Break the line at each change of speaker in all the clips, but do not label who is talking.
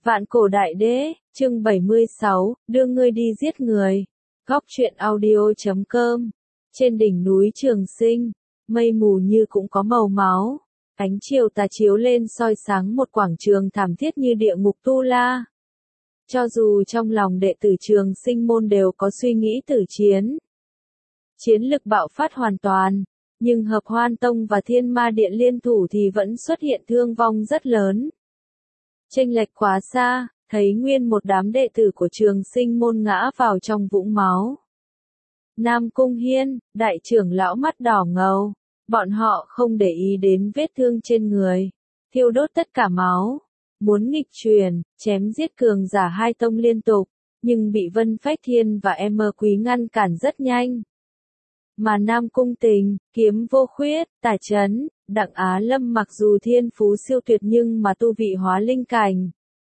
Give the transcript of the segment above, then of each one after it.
Vạn cổ đại đế, chương 76, đưa ngươi đi giết người. Góc truyện audio.com. Trên đỉnh núi Trường Sinh, mây mù như cũng có màu máu. Ánh chiều tà chiếu lên soi sáng một quảng trường thảm thiết như địa ngục Tu La. Cho dù trong lòng đệ tử Trường Sinh môn đều có suy nghĩ tử chiến. Chiến lực bạo phát hoàn toàn, nhưng Hợp Hoan Tông và Thiên Ma Điện liên thủ thì vẫn xuất hiện thương vong rất lớn. Chênh lệch quá xa, thấy nguyên một đám đệ tử của Trường Sinh môn ngã vào trong vũng máu. Nam Cung Hiên, đại trưởng lão mắt đỏ ngầu, bọn họ không để ý đến vết thương trên người, thiêu đốt tất cả máu, muốn nghịch truyền, chém giết cường giả hai tông liên tục, nhưng bị Vân Phách Thiên và M Quý ngăn cản rất nhanh. Mà Nam Cung Tình, Kiếm Vô Khuyết, Tả Chấn, Đặng Á Lâm mặc dù thiên phú siêu tuyệt nhưng mà tu vị hóa linh cảnh.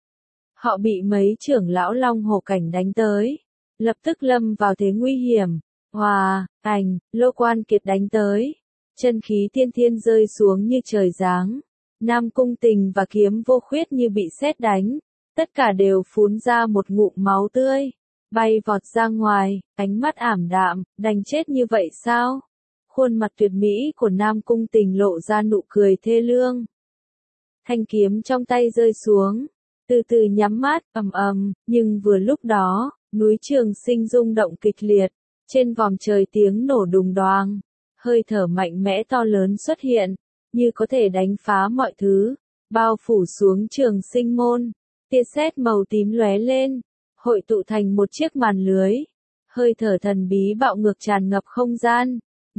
Họ bị mấy trưởng lão long hổ cảnh đánh tới, lập tức lâm vào thế nguy hiểm. Hòa, Ảnh, Lô Quan Kiệt đánh tới, chân khí tiên thiên rơi xuống như trời giáng. Nam Cung Tình và Kiếm Vô Khuyết như bị sét đánh, tất cả đều phun ra một ngụm máu tươi, bay vọt ra ngoài, ánh mắt ảm đạm, đành chết như vậy sao? Khuôn mặt tuyệt mỹ của Nam Cung Tình lộ ra nụ cười thê lương. Thanh kiếm trong tay rơi xuống, từ từ nhắm mắt, nhưng vừa lúc đó, núi Trường Sinh rung động kịch liệt, trên vòm trời tiếng nổ đùng đoàng, hơi thở mạnh mẽ to lớn xuất hiện, như có thể đánh phá mọi thứ, bao phủ xuống Trường Sinh môn, tia sét màu tím lóe lên, hội tụ thành một chiếc màn lưới, hơi thở thần bí bạo ngược tràn ngập không gian.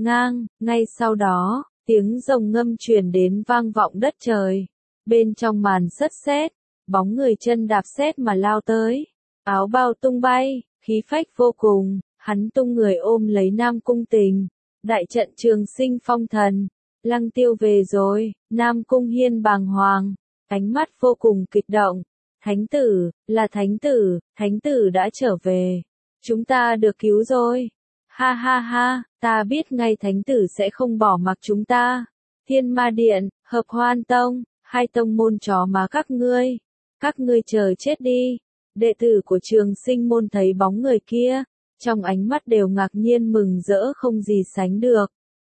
Ngay sau đó, tiếng rồng ngâm truyền đến vang vọng đất trời. Bên trong màn sét sét, bóng người chân đạp sét mà lao tới, áo bào tung bay, khí phách vô cùng, hắn tung người ôm lấy Nam Cung Tình. Đại trận Trường Sinh phong thần, Lăng Tiêu về rồi. Nam Cung Hiên bàng hoàng, ánh mắt vô cùng kích động. Thánh tử, là thánh tử đã trở về. Chúng ta được cứu rồi. Ha ha ha, ta biết ngay thánh tử sẽ không bỏ mặc chúng ta. Thiên Ma Điện, Hợp Hoan Tông, hai tông môn chó má các ngươi chờ chết đi. Đệ tử của Trường Sinh môn thấy bóng người kia, trong ánh mắt đều ngạc nhiên mừng rỡ không gì sánh được.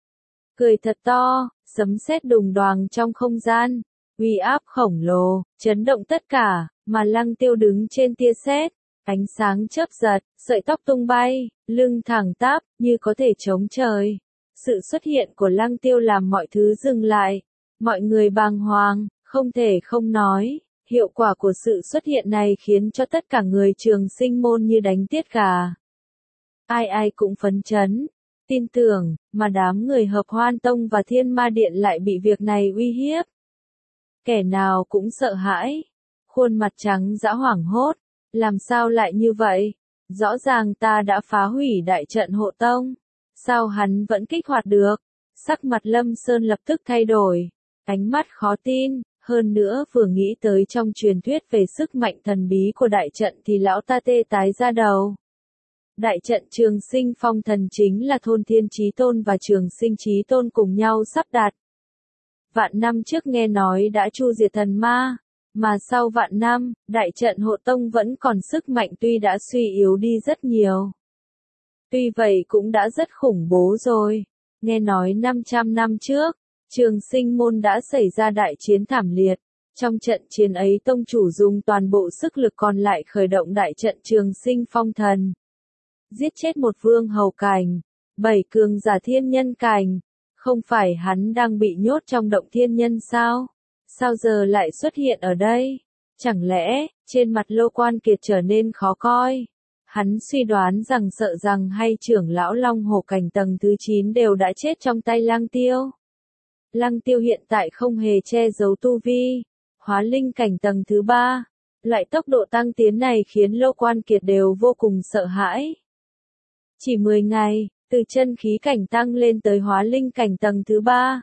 Cười thật to, sấm sét đùng đoàng trong không gian, uy áp khổng lồ, chấn động tất cả, mà Lăng Tiêu đứng trên tia sét, ánh sáng chớp giật, sợi tóc tung bay, lưng thẳng tắp, như có thể chống trời. Sự xuất hiện của Lăng Tiêu làm mọi thứ dừng lại, mọi người bàng hoàng, không thể không nói, hiệu quả của sự xuất hiện này khiến cho tất cả người Trường Sinh môn như đánh tiết gà. Ai cũng phấn chấn, tin tưởng, mà đám người Hợp Hoan Tông và Thiên Ma Điện lại bị việc này uy hiếp. Kẻ nào cũng sợ hãi, khuôn mặt trắng dã hoảng hốt, làm sao lại như vậy? Rõ ràng ta đã phá hủy đại trận hộ tông, sao hắn vẫn kích hoạt được? Sắc mặt Lâm Sơn lập tức thay đổi, ánh mắt khó tin, hơn nữa vừa nghĩ tới trong truyền thuyết về sức mạnh thần bí của đại trận thì lão ta tê tái da đầu. Đại trận Trường Sinh phong thần chính là Thôn Thiên Chí Tôn và Trường Sinh Chí Tôn cùng nhau sắp đặt. Vạn năm trước nghe nói đã chu diệt thần ma, mà sau vạn năm, đại trận hộ tông vẫn còn sức mạnh tuy đã suy yếu đi rất nhiều. Tuy vậy cũng đã rất khủng bố rồi. Nghe nói 500 năm trước, Trường Sinh môn đã xảy ra đại chiến thảm liệt. Trong trận chiến ấy tông chủ dùng toàn bộ sức lực còn lại khởi động đại trận Trường Sinh phong thần. Giết chết một vương hầu cảnh, 7 cường giả thiên nhân cảnh. Không phải hắn đang bị nhốt trong động thiên nhân sao? Sao giờ lại xuất hiện ở đây? Chẳng lẽ, trên mặt Lô Quan Kiệt trở nên khó coi? Hắn suy đoán rằng sợ rằng hay trưởng lão long hổ cảnh tầng thứ 9 đều đã chết trong tay Lăng Tiêu. Lăng Tiêu hiện tại không hề che giấu tu vi, hóa linh cảnh tầng thứ 3. Loại tốc độ tăng tiến này khiến Lô Quan Kiệt đều vô cùng sợ hãi. Chỉ 10 ngày, từ chân khí cảnh tăng lên tới hóa linh cảnh tầng thứ 3.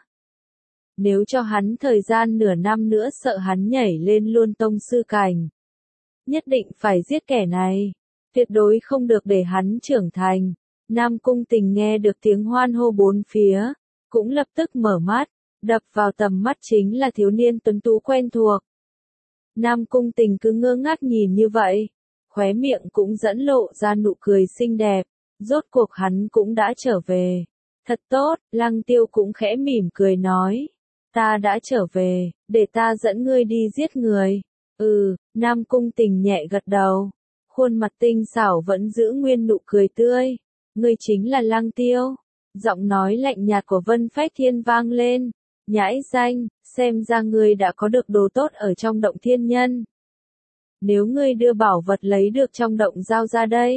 Nếu cho hắn thời gian nửa năm nữa sợ hắn nhảy lên luôn tông sư cảnh. Nhất định phải giết kẻ này. Tuyệt đối không được để hắn trưởng thành. Nam Cung Tình nghe được tiếng hoan hô bốn phía, cũng lập tức mở mắt, đập vào tầm mắt chính là thiếu niên tuấn tú quen thuộc. Nam Cung Tình cứ ngơ ngác nhìn như vậy, khóe miệng cũng dẫn lộ ra nụ cười xinh đẹp, rốt cuộc hắn cũng đã trở về. Thật tốt, Lăng Tiêu cũng khẽ mỉm cười nói, ta đã trở về, để ta dẫn ngươi đi giết người. Nam Cung Tình nhẹ gật đầu, khuôn mặt tinh xảo vẫn giữ nguyên nụ cười tươi. Ngươi chính là Lăng Tiêu. Giọng nói lạnh nhạt của Vân Phách Thiên vang lên. Nhãi danh, xem ra ngươi đã có được đồ tốt ở trong động thiên nhân. Nếu ngươi đưa bảo vật lấy được trong động giao ra đây.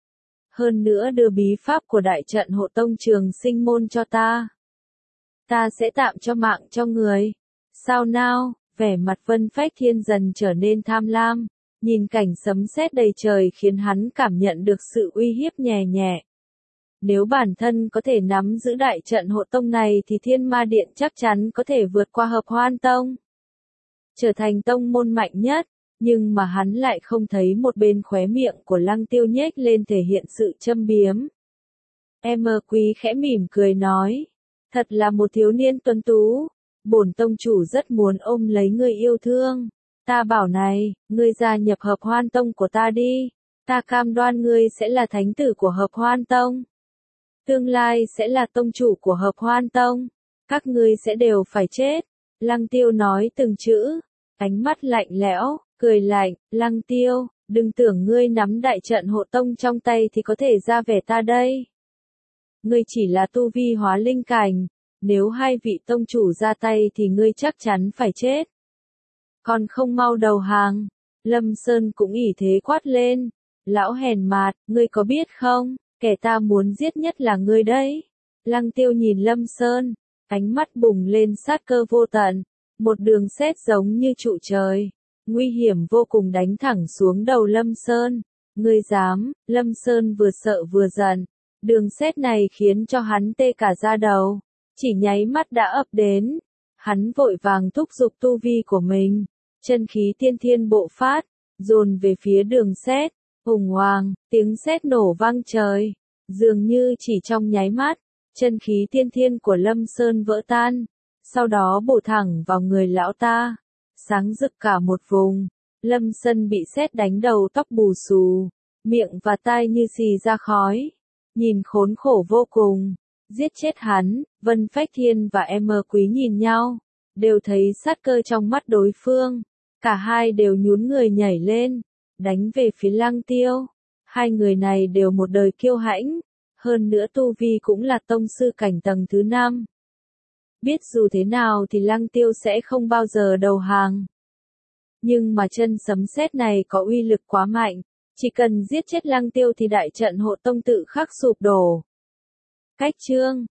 Hơn nữa đưa bí pháp của đại trận hộ tông Trường Sinh môn cho ta. Ta sẽ tạm cho mạng cho người. Sao nào, vẻ mặt Vân Phách Thiên dần trở nên tham lam. Nhìn cảnh sấm sét đầy trời khiến hắn cảm nhận được sự uy hiếp nhẹ nhẹ. Nếu bản thân có thể nắm giữ đại trận hộ tông này thì Thiên Ma Điện chắc chắn có thể vượt qua Hợp Hoan Tông. Trở thành tông môn mạnh nhất, nhưng mà hắn lại không thấy một bên khóe miệng của Lăng Tiêu nhếch lên thể hiện sự châm biếm. Em Quý khẽ mỉm cười nói, thật là một thiếu niên tuấn tú, bổn tông chủ rất muốn ôm lấy người yêu thương. Ta bảo này, ngươi gia nhập Hợp Hoan Tông của ta đi, ta cam đoan ngươi sẽ là thánh tử của Hợp Hoan Tông. Tương lai sẽ là tông chủ của Hợp Hoan Tông, các ngươi sẽ đều phải chết. Lăng Tiêu nói từng chữ, ánh mắt lạnh lẽo, cười lạnh, Lăng Tiêu, đừng tưởng ngươi nắm đại trận hộ tông trong tay thì có thể ra vẻ ta đây. Ngươi chỉ là tu vi hóa linh cảnh, nếu hai vị tông chủ ra tay thì ngươi chắc chắn phải chết. Còn không mau đầu hàng, Lâm Sơn cũng ỷ thế quát lên, lão hèn mạt, ngươi có biết không, kẻ ta muốn giết nhất là ngươi đấy. Lăng Tiêu nhìn Lâm Sơn, ánh mắt bùng lên sát cơ vô tận, một đường sét giống như trụ trời, nguy hiểm vô cùng đánh thẳng xuống đầu Lâm Sơn. Ngươi dám, Lâm Sơn vừa sợ vừa giận, đường sét này khiến cho hắn tê cả da đầu, chỉ nháy mắt đã ập đến. Hắn vội vàng thúc giục tu vi của mình, chân khí tiên thiên bộ phát, dồn về phía đường sét. Hùng hoàng, tiếng sét nổ vang trời, dường như chỉ trong nháy mắt, chân khí tiên thiên của Lâm Sơn vỡ tan, sau đó bổ thẳng vào người lão ta, sáng rực cả một vùng. Lâm Sơn bị sét đánh đầu tóc bù xù, miệng và tai như xì ra khói, nhìn khốn khổ vô cùng. Giết chết hắn, Vân Phách Thiên và Quý nhìn nhau, đều thấy sát cơ trong mắt đối phương, cả hai đều nhún người nhảy lên, đánh về phía Lăng Tiêu. Hai người này đều một đời kiêu hãnh, hơn nữa tu vi cũng là tông sư cảnh tầng thứ 5. Biết dù thế nào thì Lăng Tiêu sẽ không bao giờ đầu hàng. Nhưng mà chân sấm sét này có uy lực quá mạnh, chỉ cần giết chết Lăng Tiêu thì đại trận hộ tông tự khắc sụp đổ. Cách chương